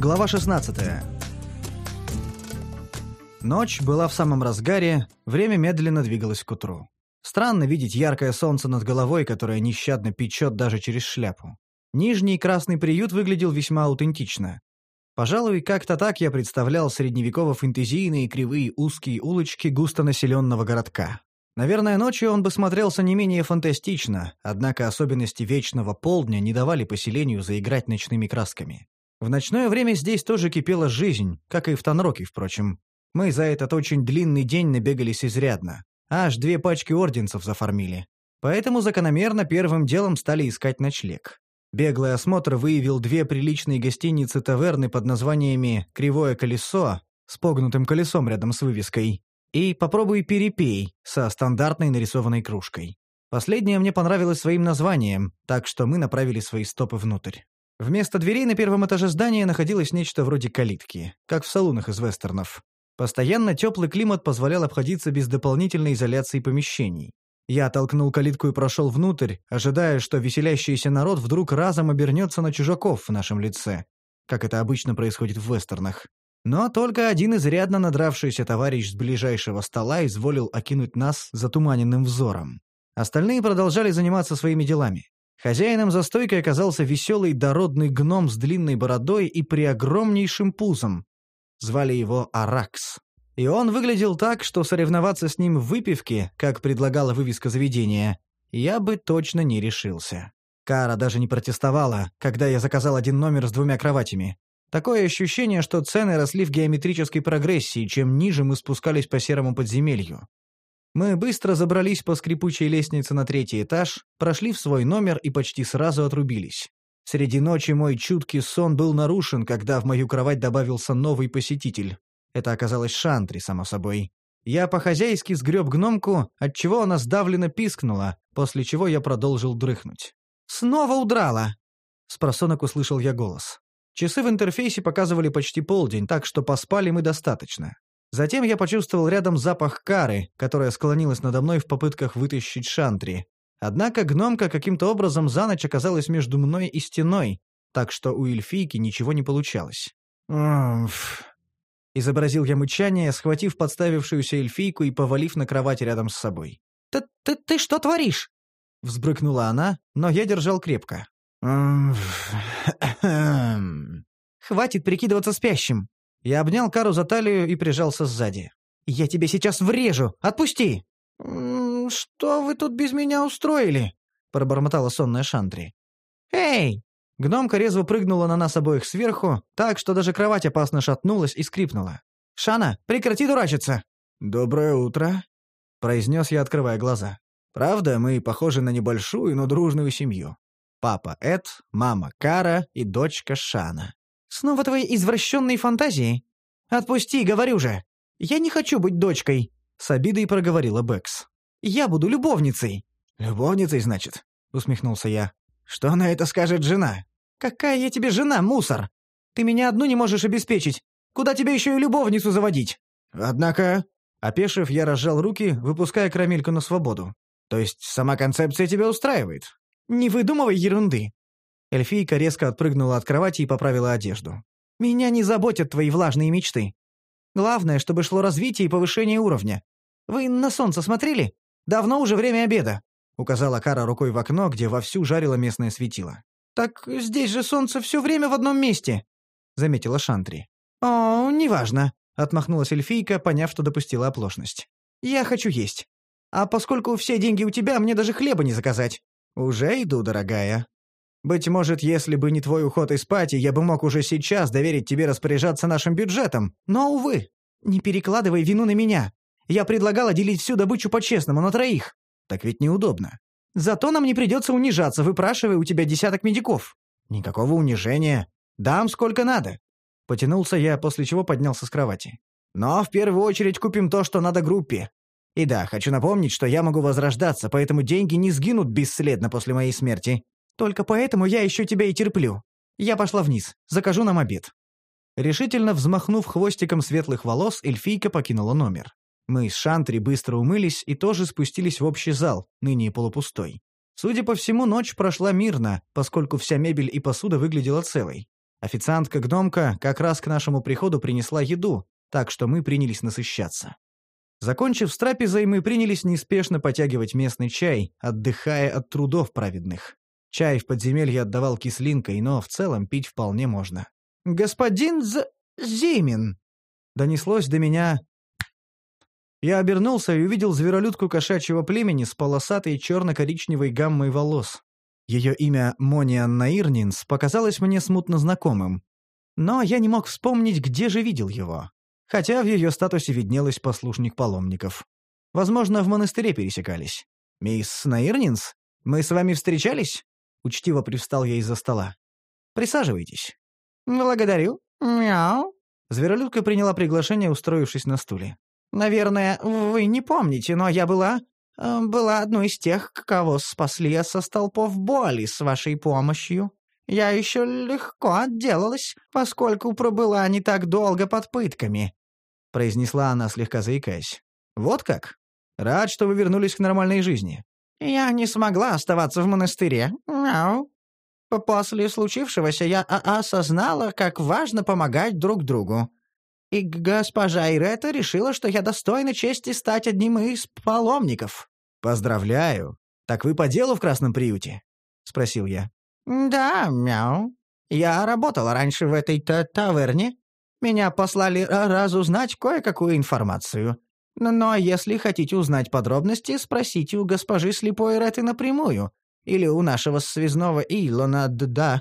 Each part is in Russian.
Глава 16. Ночь была в самом разгаре, время медленно двигалось к утру. Странно видеть яркое солнце над головой, которое нещадно печет даже через шляпу. Нижний красный приют выглядел весьма аутентично. Пожалуй, как-то так я представлял средневеково-фэнтезийные кривые узкие улочки густонаселенного городка. Наверное, ночью он бы смотрелся не менее фантастично, однако особенности вечного полдня не давали поселению заиграть ночными красками. В ночное время здесь тоже кипела жизнь, как и в Танроке, впрочем. Мы за этот очень длинный день набегались изрядно. Аж 2 пачки орденцев зафармили. Поэтому закономерно первым делом стали искать ночлег. Беглый осмотр выявил 2 приличные гостиницы-таверны под названиями «Кривое колесо» с погнутым колесом рядом с вывеской и «Попробуй перепей» со стандартной нарисованной кружкой. Последнее мне понравилось своим названием, так что мы направили свои стопы внутрь. Вместо дверей на первом этаже здания находилось нечто вроде калитки, как в салунах из вестернов. Постоянно теплый климат позволял обходиться без дополнительной изоляции помещений. Я толкнул калитку и прошел внутрь, ожидая, что веселящийся народ вдруг разом обернется на чужаков в нашем лице, как это обычно происходит в вестернах. Но только один изрядно надравшийся товарищ с ближайшего стола изволил окинуть нас затуманенным взором. Остальные продолжали заниматься своими делами. Хозяином за стойкой оказался веселый дородный гном с длинной бородой и преогромнейшим пузом. Звали его Аракс. И он выглядел так, что соревноваться с ним в выпивке, как предлагала вывеска заведения, я бы точно не решился. Кара даже не протестовала, когда я заказал 1 номер с 2 кроватями. Такое ощущение, что цены росли в геометрической прогрессии, чем ниже мы спускались по серому подземелью. Мы быстро забрались по скрипучей лестнице на 3-й этаж, прошли в свой номер и почти сразу отрубились. Среди ночи мой чуткий сон был нарушен, когда в мою кровать добавился новый посетитель. Это оказалась Шантри, само собой. Я по-хозяйски сгреб гномку, отчего она сдавленно пискнула, после чего я продолжил дрыхнуть. «Снова удрала!» Спросонок услышал я голос. Часы в интерфейсе показывали почти полдень, так что поспали мы достаточно. Затем я почувствовал рядом запах Кары, которая склонилась надо мной в попытках вытащить Шантри. Однако гномка каким-то образом за ночь оказалась между мной и стеной, так что у эльфийки ничего не получалось. «Уф», — изобразил я мычание, схватив подставившуюся эльфийку и повалив на кровать рядом с собой. «Ты что творишь?» — взбрыкнула она, но я держал крепко. «Хватит прикидываться спящим». Я обнял Кару за талию и прижался сзади. «Я тебе сейчас врежу! Отпусти!» «Что вы тут без меня устроили?» — пробормотала сонная Шантри. «Эй!» Гномка резво прыгнула на нас обоих сверху, так что даже кровать опасно шатнулась и скрипнула. «Шана, прекрати дурачиться!» «Доброе утро!» — произнес я, открывая глаза. «Правда, мы похожи на небольшую, но дружную семью. Папа Эд, мама Кара и дочка Шана». «Снова твои извращенные фантазии? Отпусти, говорю же! Я не хочу быть дочкой!» — с обидой проговорила Бэкс. «Я буду любовницей!» «Любовницей, значит?» — усмехнулся я. «Что на это скажет жена?» «Какая я тебе жена, мусор? Ты меня одну не можешь обеспечить. Куда тебе еще и любовницу заводить?» «Однако...» Опешив, я разжал руки, выпуская Карамельку на свободу. «То есть сама концепция тебя устраивает?» «Не выдумывай ерунды!» Эльфийка резко отпрыгнула от кровати и поправила одежду. «Меня не заботят твои влажные мечты. Главное, чтобы шло развитие и повышение уровня. Вы на солнце смотрели? Давно уже время обеда», — указала Кара рукой в окно, где вовсю жарило местное светило. «Так здесь же солнце все время в одном месте», — заметила Шантри. «О, неважно», — отмахнулась эльфийка, поняв, что допустила оплошность. «Я хочу есть. А поскольку все деньги у тебя, мне даже хлеба не заказать». «Уже иду, дорогая. Быть может, если бы не твой уход из пати, я бы мог уже сейчас доверить тебе распоряжаться нашим бюджетом. Но, увы, не перекладывай вину на меня. Я предлагала делить всю добычу по-честному на 3. Так ведь неудобно. Зато нам не придется унижаться, выпрашивая у тебя десяток медиков». «Никакого унижения. Дам сколько надо». Потянулся я, после чего поднялся с кровати. «Но в первую очередь купим то, что надо группе. И да, хочу напомнить, что я могу возрождаться, поэтому деньги не сгинут бесследно после моей смерти. Только поэтому я еще тебя и терплю. Я пошла вниз, закажу нам обед». Решительно взмахнув хвостиком светлых волос, эльфийка покинула номер. Мы с Шантри быстро умылись и тоже спустились в общий зал, ныне полупустой. Судя по всему, ночь прошла мирно, поскольку вся мебель и посуда выглядела целой. Официантка-гномка как раз к нашему приходу принесла еду, так что мы принялись насыщаться. Закончив с трапезой, мы принялись неспешно потягивать местный чай, отдыхая от трудов праведных. Чай в подземелье отдавал кислинкой, но в целом пить вполне можно. «Господин Зимин!» Донеслось до меня. Я обернулся и увидел зверолюдку кошачьего племени с полосатой черно-коричневой гаммой волос. Ее имя Мониан Наирнинс показалось мне смутно знакомым. Но я не мог вспомнить, где же видел его. Хотя в ее статусе виднелось послушник паломников. Возможно, в монастыре пересекались. «Мисс Наирнинс, мы с вами встречались?» Учтиво привстал я из-за стола. «Присаживайтесь». «Благодарю. Мяу». Зверолюдка приняла приглашение, устроившись на стуле. «Наверное, вы не помните, но я была одной из тех, кого спасли со столпов боли с вашей помощью. Я еще легко отделалась, поскольку пробыла не так долго под пытками», — произнесла она, слегка заикаясь. «Вот как? Рад, что вы вернулись к нормальной жизни». «Я не смогла оставаться в монастыре. Мяу. После случившегося я осознала, как важно помогать друг другу. И госпожа Ирета решила, что я достойна чести стать одним из паломников». «Поздравляю. Так вы по делу в Красном приюте?» — спросил я. «Да, мяу. Я работала раньше в этой таверне. Меня послали разузнать кое-какую информацию. Но если хотите узнать подробности, спросите у госпожи слепой Иреты напрямую. Или у нашего связного Илона, да.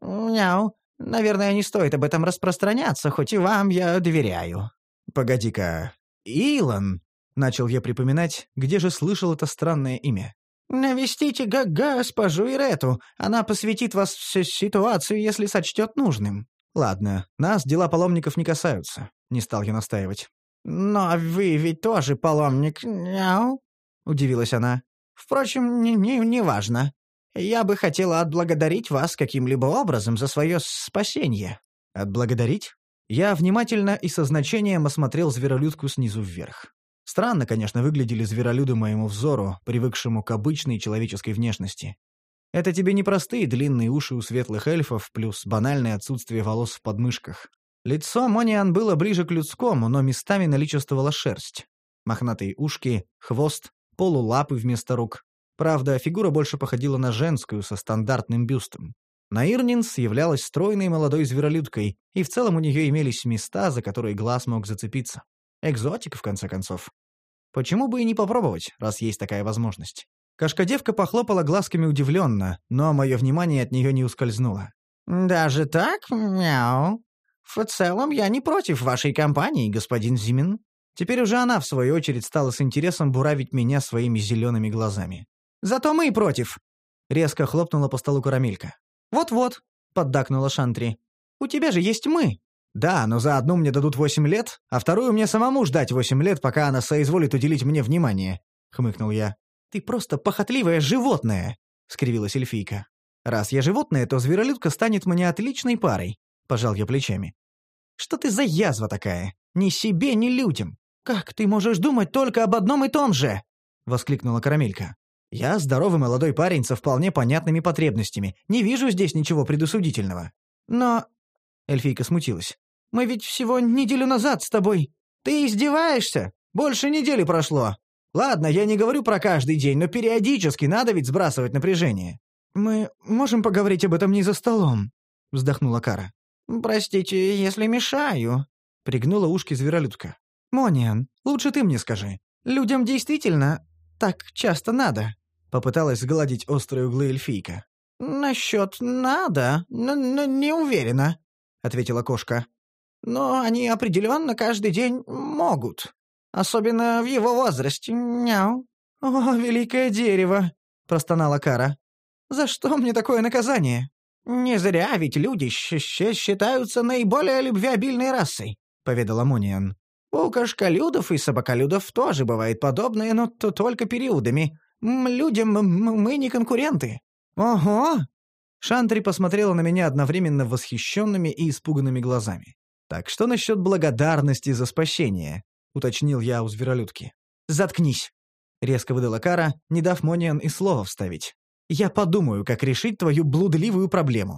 Мяу. Наверное, не стоит об этом распространяться, хоть и вам я доверяю». «Погоди-ка. Илон?» — начал я припоминать, где же слышал это странное имя. «Навестите госпожу Ирету. Она посвятит вас в ситуацию, если сочтет нужным». «Ладно, нас дела паломников не касаются», — не стал я настаивать. «Но вы ведь тоже паломник, мяу?» — удивилась она. «Впрочем, не важно. Я бы хотела отблагодарить вас каким-либо образом за свое спасение». «Отблагодарить?» Я внимательно и со значением осмотрел зверолюдку снизу вверх. Странно, конечно, выглядели зверолюды моему взору, привыкшему к обычной человеческой внешности. Это тебе не простые длинные уши у светлых эльфов, плюс банальное отсутствие волос в подмышках. Лицо Мониан было ближе к людскому, но местами наличествовала шерсть. Мохнатые ушки, хвост, полулапы вместо рук. Правда, фигура больше походила на женскую, со стандартным бюстом. Наирнинс являлась стройной молодой зверолюдкой, и в целом у нее имелись места, за которые глаз мог зацепиться. Экзотика, в конце концов. Почему бы и не попробовать, раз есть такая возможность? Кошкодевка похлопала глазками удивленно, но мое внимание от нее не ускользнуло. «Даже так? Мяу. В целом я не против вашей компании, господин Зимин». Теперь уже она, в свою очередь, стала с интересом буравить меня своими зелеными глазами. «Зато мы против!» — резко хлопнула по столу карамелька. «Вот-вот», — поддакнула Шантри. «У тебя же есть мы». «Да, но за одну мне дадут 8 лет, а вторую мне самому ждать 8 лет, пока она соизволит уделить мне внимание», — хмыкнул я. «Ты просто похотливое животное», — скривилась эльфийка. «Раз я животное, то зверолюдка станет мне отличной парой», — пожал я плечами. «Что ты за язва такая? Ни себе, ни людям. Как ты можешь думать только об одном и том же?» — воскликнула карамелька. «Я здоровый молодой парень со вполне понятными потребностями. Не вижу здесь ничего предосудительного». «Но...» — эльфийка смутилась. «Мы ведь всего неделю назад с тобой. Ты издеваешься? Больше недели прошло. Ладно, я не говорю про каждый день, но периодически надо ведь сбрасывать напряжение». «Мы можем поговорить об этом не за столом?» — вздохнула Кара. «Простите, если мешаю», — пригнула ушки зверолюдка. «Мониан, лучше ты мне скажи. Людям действительно так часто надо?» — попыталась сгладить острые углы эльфийка. «Насчет надо, но не уверена», — ответила кошка. «Но они определенно каждый день могут. Особенно в его возрасте. Мяу». «О, великое дерево!» — простонала Кара. «За что мне такое наказание?» «Не зря ведь люди считаются наиболее любвеобильной расой», — поведала Мониан. «У кошколюдов и собаколюдов тоже бывает подобное, но только периодами. Людям мы не конкуренты». «Ого!» Шантри посмотрела на меня одновременно восхищенными и испуганными глазами. «Так что насчет благодарности за спасение?» — уточнил я у зверолюдки. «Заткнись!» — резко выдала Кара, не дав Мониан и слова вставить. «Я подумаю, как решить твою блудливую проблему».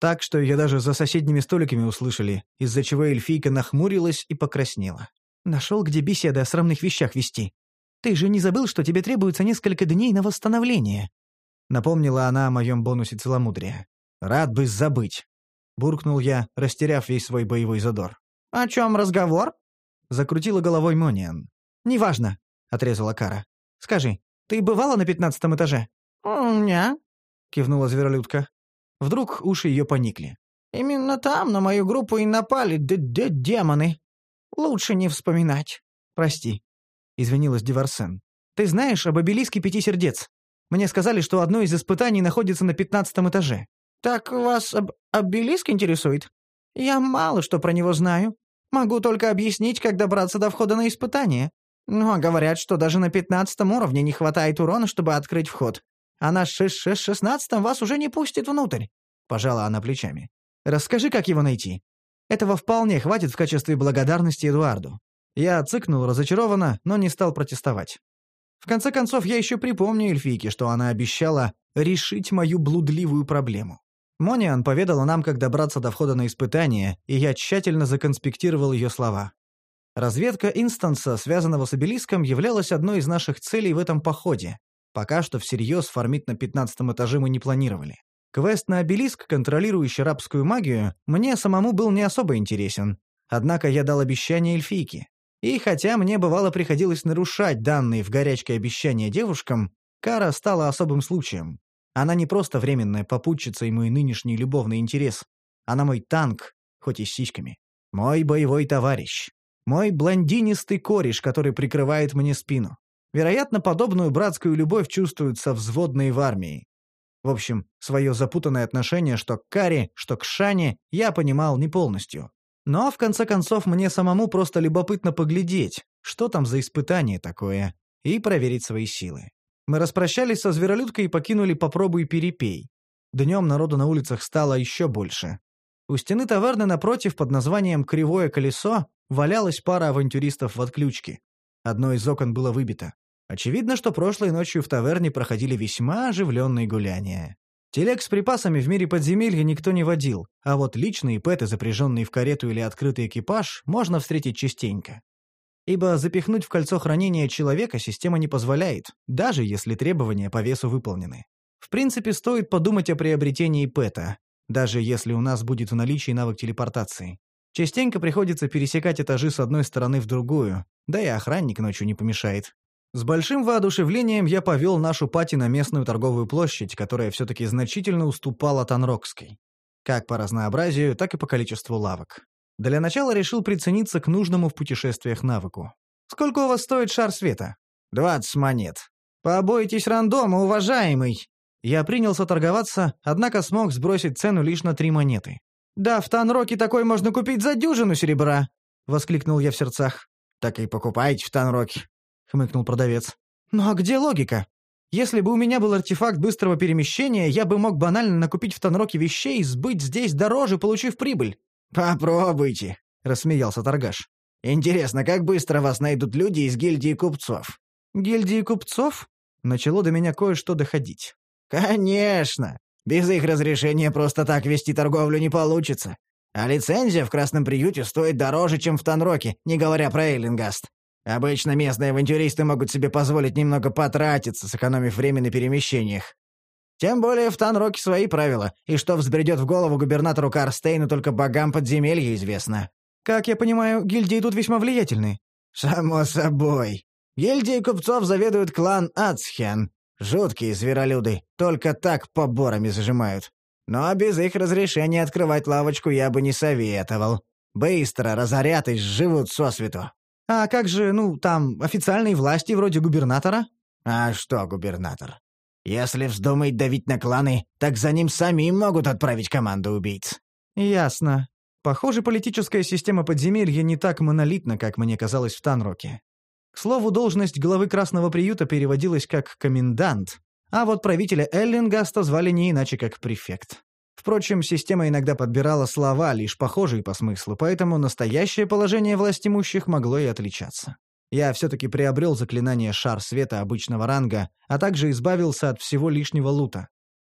Так, что ее даже за соседними столиками услышали, из-за чего эльфийка нахмурилась и покраснела. «Нашел, где беседы о срамных вещах вести. Ты же не забыл, что тебе требуется несколько дней на восстановление?» Напомнила она о моем бонусе целомудрия. «Рад бы забыть», — буркнул я, растеряв весь свой боевой задор. «О чем разговор?» — закрутила головой Мониан. «Неважно», — отрезала Кара. «Скажи, ты бывала на 15-м этаже?» «Не», — кивнула зверолюдка. Вдруг уши ее поникли. «Именно там на мою группу и напали демоны. Лучше не вспоминать». «Прости», — извинилась Деварсен. «Ты знаешь об обелиске 5 сердец? Мне сказали, что одно из испытаний находится на 15-м этаже». «Так вас обелиск интересует? Я мало что про него знаю. Могу только объяснить, как добраться до входа на испытание. Но говорят, что даже на 15-м уровне не хватает урона, чтобы открыть вход. А на 16-м вас уже не пустит внутрь», — пожала она плечами. «Расскажи, как его найти. Этого вполне хватит в качестве благодарности Эдуарду». Я цыкнул разочарованно, но не стал протестовать. В конце концов, я еще припомню эльфийке, что она обещала решить мою блудливую проблему. Мониан поведала нам, как добраться до входа на испытание, и я тщательно законспектировал ее слова. Разведка инстанса, связанного с обелиском, являлась одной из наших целей в этом походе. Пока что всерьез фармить на 15-м этаже мы не планировали. Квест на обелиск, контролирующий рабскую магию, мне самому был не особо интересен. Однако я дал обещание эльфийке. И хотя мне бывало приходилось нарушать данные в горячке обещания девушкам, Кара стала особым случаем. Она не просто временная попутчица и мой нынешний любовный интерес. Она мой танк, хоть и с сиськами. Мой боевой товарищ. Мой блондинистый кореш, который прикрывает мне спину. Вероятно, подобную братскую любовь чувствуют совзводные в армии. В общем, свое запутанное отношение что к Каре, что к Шане я понимал не полностью. Но, в конце концов, мне самому просто любопытно поглядеть, что там за испытание такое, и проверить свои силы. Мы распрощались со зверолюдкой и покинули «Попробуй перепей». Днем народу на улицах стало еще больше. У стены таверны напротив под названием «Кривое колесо» валялась пара авантюристов в отключке. Одно из окон было выбито. Очевидно, что прошлой ночью в таверне проходили весьма оживленные гуляния. Телег с припасами в мире подземелья никто не водил, а вот личные пэты, запряженные в карету или открытый экипаж, можно встретить частенько. Ибо запихнуть в кольцо хранения человека система не позволяет, даже если требования по весу выполнены. В принципе, стоит подумать о приобретении пэта, даже если у нас будет в наличии навык телепортации. Частенько приходится пересекать этажи с одной стороны в другую, да и охранник ночью не помешает. С большим воодушевлением я повел нашу пати на местную торговую площадь, которая все-таки значительно уступала Танрокской. Как по разнообразию, так и по количеству лавок. Для начала решил прицениться к нужному в путешествиях навыку. «Сколько у вас стоит шар света?» 20 монет. «Побойтесь рандома, уважаемый!» Я принялся торговаться, однако смог сбросить цену лишь на 3 монеты. «Да, в Танроке такой можно купить за дюжину серебра!» — воскликнул я в сердцах. «Так и покупайте в Танроке», — хмыкнул продавец. «Ну а где логика? Если бы у меня был артефакт быстрого перемещения, я бы мог банально накупить в Танроке вещей и сбыть здесь дороже, получив прибыль». «Попробуйте», — рассмеялся торгаш. «Интересно, как быстро вас найдут люди из гильдии купцов?» «Гильдии купцов?» Начало до меня кое-что доходить. «Конечно! Без их разрешения просто так вести торговлю не получится. А лицензия в Красном приюте стоит дороже, чем в Танроке, не говоря про Эйлингаст. Обычно местные авантюристы могут себе позволить немного потратиться, сэкономив время на перемещениях. Тем более в Танроке свои правила, и что взбредет в голову губернатору Карстейну, только богам подземелья известно». «Как я понимаю, гильдии тут весьма влиятельны». «Само собой. Гильдией купцов заведует клан Ацхен. Жуткие зверолюды, только так поборами зажимают. Но без их разрешения открывать лавочку я бы не советовал. Быстро разорят и сживут сосвету». «А как же, там, официальные власти вроде губернатора?» «А что губернатор? Если вздумает давить на кланы, так за ним самим могут отправить команду убийц». «Ясно. Похоже, политическая система подземелья не так монолитна, как мне казалось в Танроке. К слову, должность главы Красного приюта переводилась как «комендант», а вот правителя Эллингаста звали не иначе, как «префект». Впрочем, система иногда подбирала слова, лишь похожие по смыслу, поэтому настоящее положение властимущих могло и отличаться. Я все-таки приобрел заклинание «Шар света» обычного ранга, а также избавился от всего лишнего лута.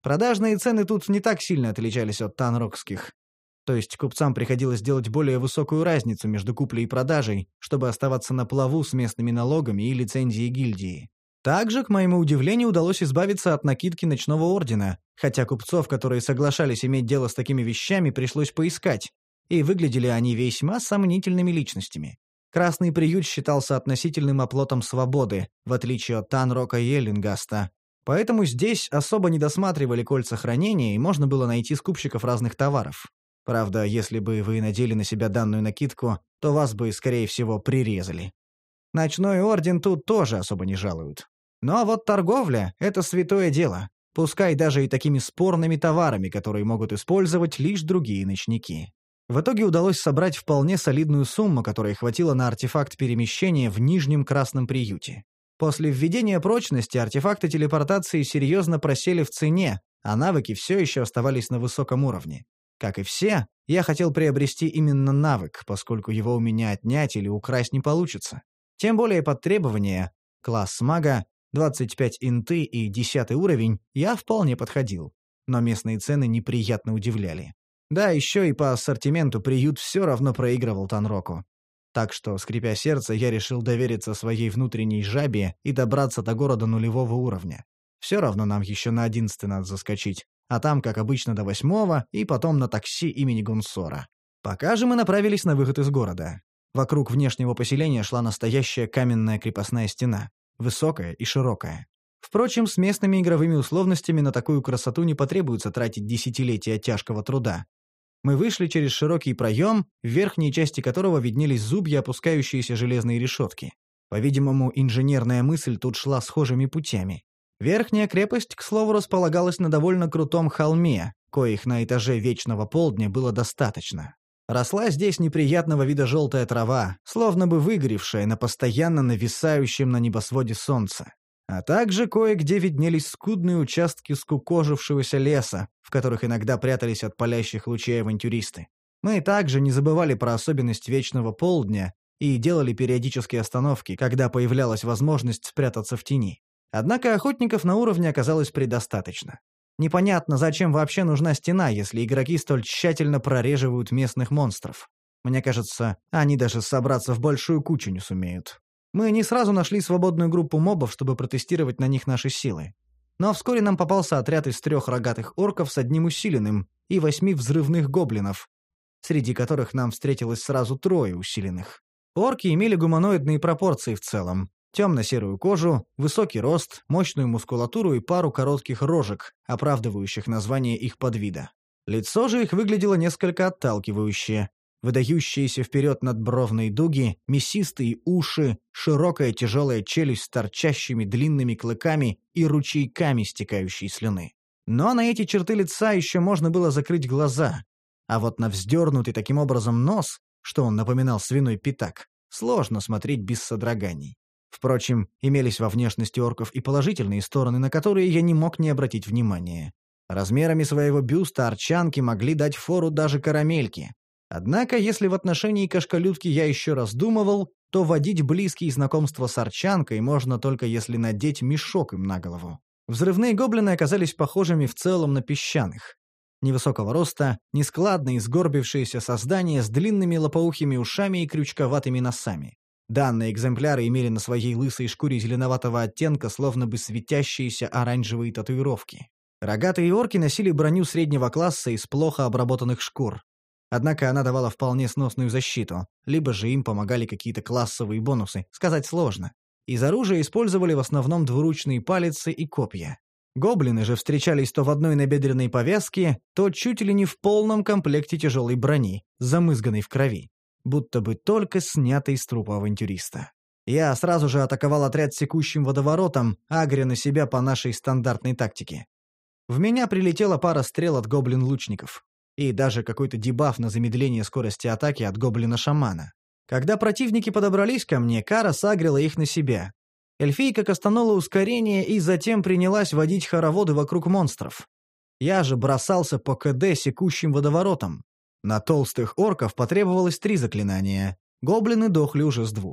Продажные цены тут не так сильно отличались от танрокских. То есть купцам приходилось делать более высокую разницу между куплей и продажей, чтобы оставаться на плаву с местными налогами и лицензией гильдии. Также, к моему удивлению, удалось избавиться от накидки ночного ордена, хотя купцов, которые соглашались иметь дело с такими вещами, пришлось поискать, и выглядели они весьма сомнительными личностями. Красный приют считался относительным оплотом свободы, в отличие от Танрока и Эллингаста. Поэтому здесь особо не досматривали кольца хранения, и можно было найти скупщиков разных товаров. Правда, если бы вы надели на себя данную накидку, то вас бы, скорее всего, прирезали. Ночной орден тут тоже особо не жалуют. Но вот торговля — это святое дело, пускай даже и такими спорными товарами, которые могут использовать лишь другие ночники. В итоге удалось собрать вполне солидную сумму, которой хватило на артефакт перемещения в Нижнем Красном приюте. После введения прочности артефакты телепортации серьезно просели в цене, а навыки все еще оставались на высоком уровне. Как и все, я хотел приобрести именно навык, поскольку его у меня отнять или украсть не получится. Тем более под требования класс мага, 25 инты и 10 уровень я вполне подходил. Но местные цены неприятно удивляли. Да, еще и по ассортименту приют все равно проигрывал Танроку. Так что, скрипя сердце, я решил довериться своей внутренней жабе и добраться до города нулевого уровня. Все равно нам еще на 11 надо заскочить, а там, как обычно, до 8 и потом на такси имени Гунсора. Пока же мы направились на выход из города. Вокруг внешнего поселения шла настоящая каменная крепостная стена, высокая и широкая. Впрочем, с местными игровыми условностями на такую красоту не потребуется тратить десятилетия тяжкого труда. Мы вышли через широкий проем, в верхней части которого виднелись зубья, опускающиеся железные решетки. По-видимому, инженерная мысль тут шла схожими путями. Верхняя крепость, к слову, располагалась на довольно крутом холме, коих на этаже Вечного Полдня было достаточно. Росла здесь неприятного вида желтая трава, словно бы выгоревшая на постоянно нависающем на небосводе солнце. А также кое-где виднелись скудные участки скукожившегося леса, в которых иногда прятались от палящих лучей авантюристы. Мы также не забывали про особенность Вечного Полдня и делали периодические остановки, когда появлялась возможность спрятаться в тени. Однако охотников на уровне оказалось предостаточно. Непонятно, зачем вообще нужна стена, если игроки столь тщательно прореживают местных монстров. Мне кажется, они даже собраться в большую кучу не сумеют. Мы не сразу нашли свободную группу мобов, чтобы протестировать на них наши силы. Но вскоре нам попался отряд из 3 рогатых орков с 1 усиленным и 8 взрывных гоблинов, среди которых нам встретилось сразу 3 усиленных. Орки имели гуманоидные пропорции в целом. Темно-серую кожу, высокий рост, мощную мускулатуру и пару коротких рожек, оправдывающих название их подвида. Лицо же их выглядело несколько отталкивающе. Выдающиеся вперед надбровные дуги, мясистые уши, широкая тяжелая челюсть с торчащими длинными клыками и ручейками стекающей слюны. Но на эти черты лица еще можно было закрыть глаза. А вот на вздернутый таким образом нос, что он напоминал свиной пятак, сложно смотреть без содроганий. Впрочем, имелись во внешности орков и положительные стороны, на которые я не мог не обратить внимания. Размерами своего бюста арчанки могли дать фору даже карамельке. Однако, если в отношении кошколютки я еще раздумывал, то водить близкие знакомства с арчанкой можно только если надеть мешок им на голову. Взрывные гоблины оказались похожими в целом на песчаных. Невысокого роста, нескладные, сгорбившиеся создания с длинными лопоухими ушами и крючковатыми носами. Данные экземпляры имели на своей лысой шкуре зеленоватого оттенка словно бы светящиеся оранжевые татуировки. Рогатые орки носили броню среднего класса из плохо обработанных шкур. Однако она давала вполне сносную защиту, либо же им помогали какие-то классовые бонусы, сказать сложно. Из оружия использовали в основном двуручные палицы и копья. Гоблины же встречались то в одной набедренной повязке, то чуть ли не в полном комплекте тяжелой брони, замызганной в крови, будто бы только снятой с трупа авантюриста. Я сразу же атаковал отряд секущим водоворотом, агря на себя по нашей стандартной тактике. В меня прилетела пара стрел от гоблин-лучников. И даже какой-то дебаф на замедление скорости атаки от гоблина-шамана. Когда противники подобрались ко мне, Кара сагрила их на себя. Эльфийка кастанула ускорение и затем принялась водить хороводы вокруг монстров. Я же бросался по КД секущим водоворотом. На толстых орков потребовалось 3 заклинания. Гоблины дохли уже с 2.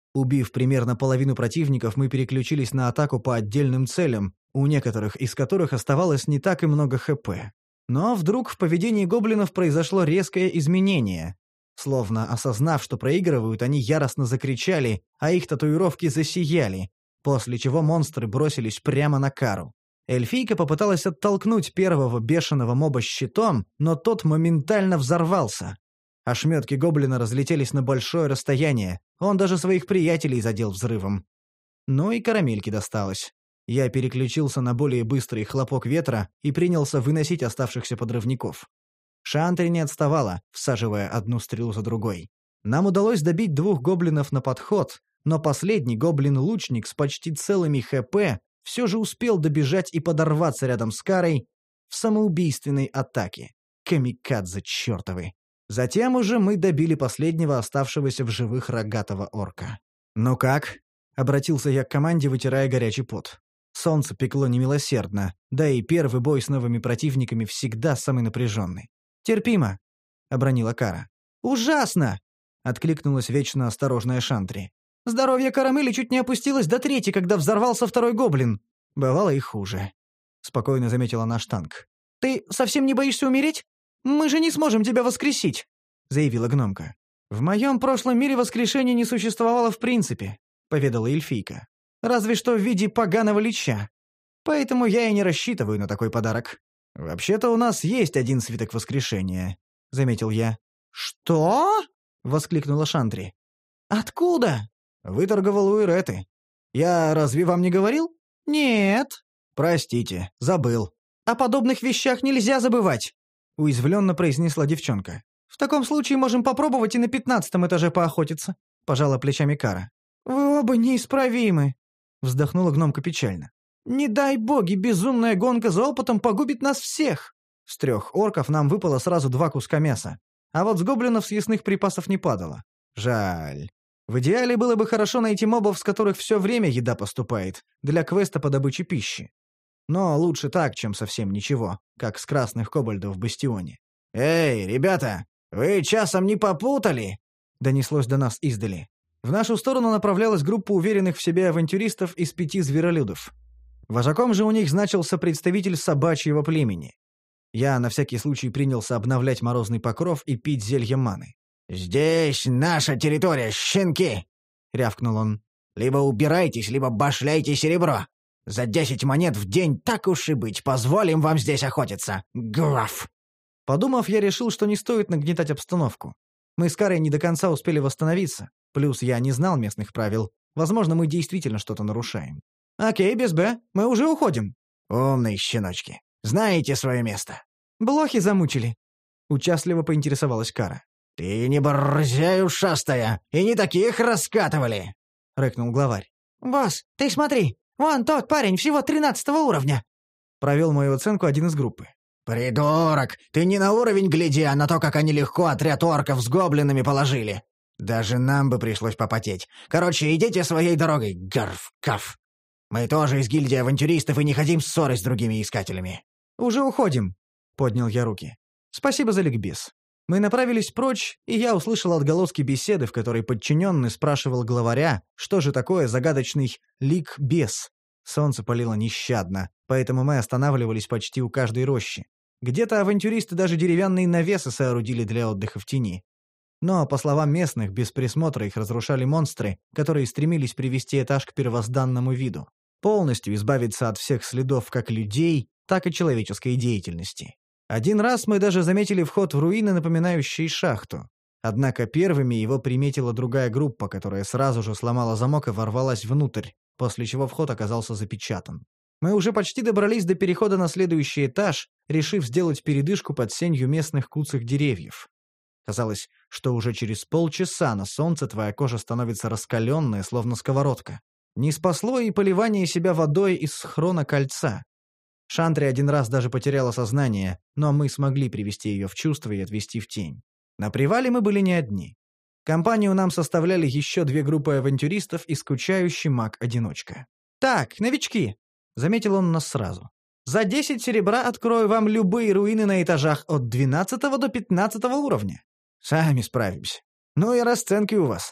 Убив примерно половину противников, мы переключились на атаку по отдельным целям, у некоторых из которых оставалось не так и много ХП. Но вдруг в поведении гоблинов произошло резкое изменение. Словно осознав, что проигрывают, они яростно закричали, а их татуировки засияли, после чего монстры бросились прямо на Кару. Эльфийка попыталась оттолкнуть первого бешеного моба щитом, но тот моментально взорвался. Ошметки гоблина разлетелись на большое расстояние, он даже своих приятелей задел взрывом. Ну и карамельке досталось. Я переключился на более быстрый хлопок ветра и принялся выносить оставшихся подрывников. Шантри не отставала, всаживая одну стрелу за другой. Нам удалось добить 2 гоблинов на подход, но последний гоблин-лучник с почти целыми ХП все же успел добежать и подорваться рядом с Карой в самоубийственной атаке. Камикадзе чертовы. Затем уже мы добили последнего оставшегося в живых рогатого орка. «Ну как?» — обратился я к команде, вытирая горячий пот. Солнце пекло немилосердно, да и первый бой с новыми противниками всегда самый напряженный. «Терпимо», — обронила Кара. «Ужасно!» — откликнулась вечно осторожная Шантри. «Здоровье Карамели чуть не опустилось до 3, когда взорвался 2 гоблин. Бывало и хуже», — спокойно заметила наш танк. «Ты совсем не боишься умереть? Мы же не сможем тебя воскресить», — заявила гномка. «В моем прошлом мире воскрешения не существовало в принципе», — поведала эльфийка. «Разве что в виде поганого лича. Поэтому я и не рассчитываю на такой подарок». «Вообще-то у нас есть один свиток воскрешения», — заметил я. «Что?» — воскликнула Шантри. «Откуда?» «Выторговал у Иреты. Я разве вам не говорил?» «Нет». «Простите, забыл». «О подобных вещах нельзя забывать», — уязвленно произнесла девчонка. «В таком случае можем попробовать и на 15-м этаже поохотиться», — пожала плечами Кара. «Вы оба неисправимы», — вздохнула гномка печально. «Не дай боги, безумная гонка за опытом погубит нас всех!» С 3 орков нам выпало сразу 2 куска мяса. А вот с гоблинов съестных припасов не падало. Жаль. В идеале было бы хорошо найти мобов, с которых все время еда поступает, для квеста по добыче пищи. Но лучше так, чем совсем ничего, как с красных кобальдов в Бастионе. «Эй, ребята, вы часом не попутали?» — донеслось до нас издали. В нашу сторону направлялась группа уверенных в себе авантюристов из 5 зверолюдов. Вожаком же у них значился представитель собачьего племени. Я на всякий случай принялся обновлять морозный покров и пить зелье маны. «Здесь наша территория, щенки!» — рявкнул он. «Либо убирайтесь, либо башляйте серебро. За 10 монет в день, так уж и быть, позволим вам здесь охотиться. Граф!» Подумав, я решил, что не стоит нагнетать обстановку. Мы с Карой не до конца успели восстановиться, плюс я не знал местных правил. Возможно, мы действительно что-то нарушаем. «Окей, без «Б», мы уже уходим». «Умные щеночки. Знаете свое место?» «Блохи замучили», — участливо поинтересовалась Кара. «Ты не борзяй ушастая, и не таких раскатывали», — рыкнул главарь. «Босс, ты смотри, вон тот парень всего 13 уровня», — провел мою оценку один из группы. «Придурок, ты не на уровень гляди, а на то, как они легко отряд орков с гоблинами положили. Даже нам бы пришлось попотеть. Короче, идите своей дорогой, гарф-каф. Мы тоже из гильдии авантюристов и не хотим ссоры с другими искателями». «Уже уходим», — поднял я руки. «Спасибо за ликбез». Мы направились прочь, и я услышал отголоски беседы, в которой подчиненный спрашивал главаря, что же такое загадочный ликбез. Солнце палило нещадно, поэтому мы останавливались почти у каждой рощи. Где-то авантюристы даже деревянные навесы соорудили для отдыха в тени. Но, по словам местных, без присмотра их разрушали монстры, которые стремились привести этаж к первозданному виду. Полностью избавиться от всех следов как людей, так и человеческой деятельности. Один раз мы даже заметили вход в руины, напоминающий шахту. Однако первыми его приметила другая группа, которая сразу же сломала замок и ворвалась внутрь, после чего вход оказался запечатан. Мы уже почти добрались до перехода на следующий этаж, решив сделать передышку под сенью местных куцых деревьев. Казалось, что уже через полчаса на солнце твоя кожа становится раскаленная, словно сковородка. Не спасло и поливание себя водой из схрона кольца. Шантри один раз даже потеряла сознание, но мы смогли привести ее в чувство и отвести в тень. На привале мы были не одни. Компанию нам составляли еще 2 группы авантюристов и скучающий маг-одиночка. «Так, новички!» — заметил он нас сразу. «За 10 серебра открою вам любые руины на этажах от 12 до 15 уровня. Сами справимся. Ну и расценки у вас», —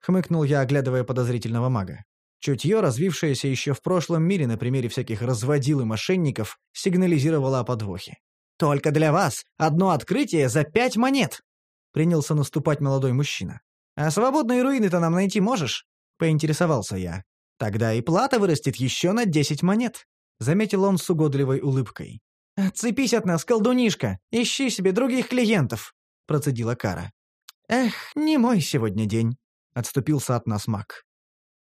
хмыкнул я, оглядывая подозрительного мага. Чутье, развившееся еще в прошлом мире на примере всяких разводил и мошенников, сигнализировало о подвохе. «Только для вас одно открытие за 5 монет!» Принялся наступать молодой мужчина. «А свободные руины-то нам найти можешь?» — поинтересовался я. «Тогда и плата вырастет еще на 10 монет», — заметил он с угодливой улыбкой. «Отцепись от нас, колдунишка! Ищи себе других клиентов!» — процедила Кара. «Эх, не мой сегодня день», — отступился от нас маг.